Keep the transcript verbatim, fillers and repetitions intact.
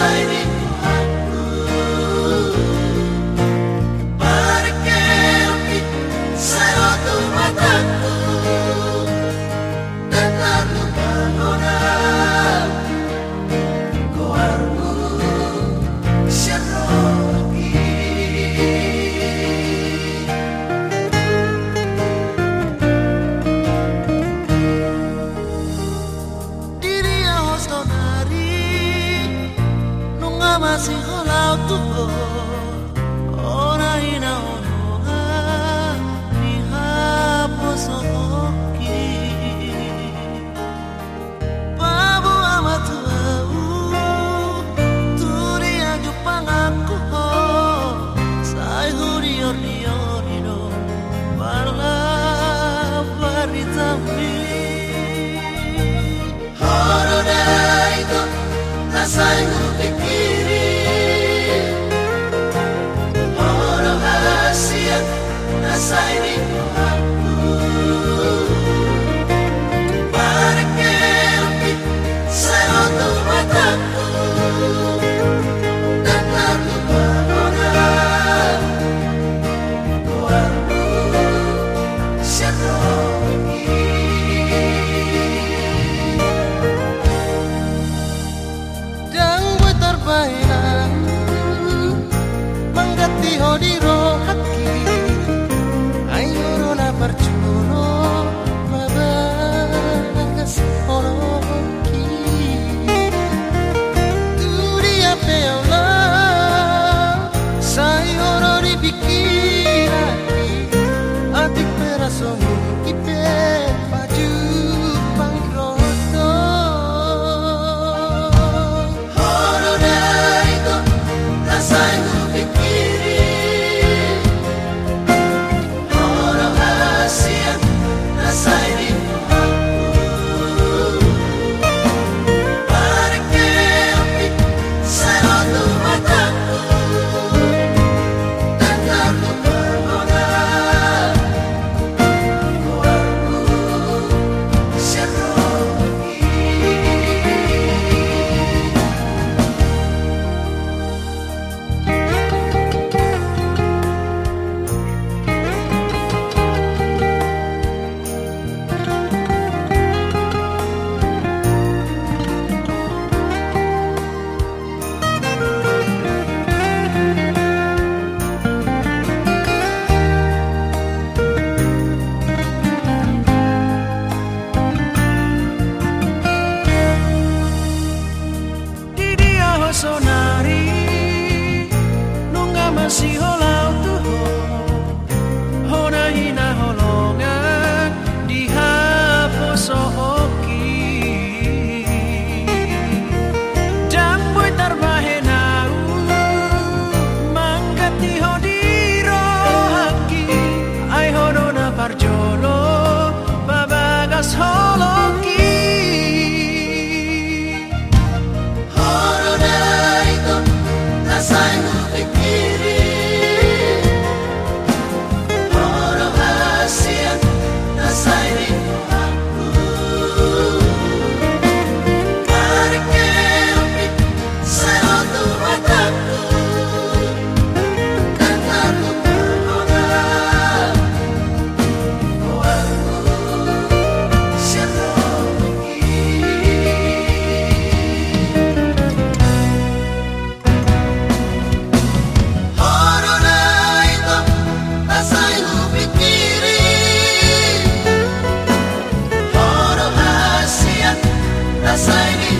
masih halau tuh ora ina onoga ni hapus oki babu amatu au turia jupang aku sai huri orni orni no parla paritami horona itu nasai pikiri nasai di aku para que saya untuk mataku dan lalu bangunan keluarku syaroni dan buat terbaik menggati hodiro hati percuno mabagas oloki dunia peola sayoro dipikiraki atik perasomu ipe baju pangroto horona itu rasai sonari nunga masih holau tuh hona hina holongan dihapus oki jamboy tarbahenau manggati hodiro haki ai hodona parjolo babagas holoki saya pikiri orang rahasia nasai di aku karena saya untuk mataku dan lalu bangunan keluarku syaroni Nasai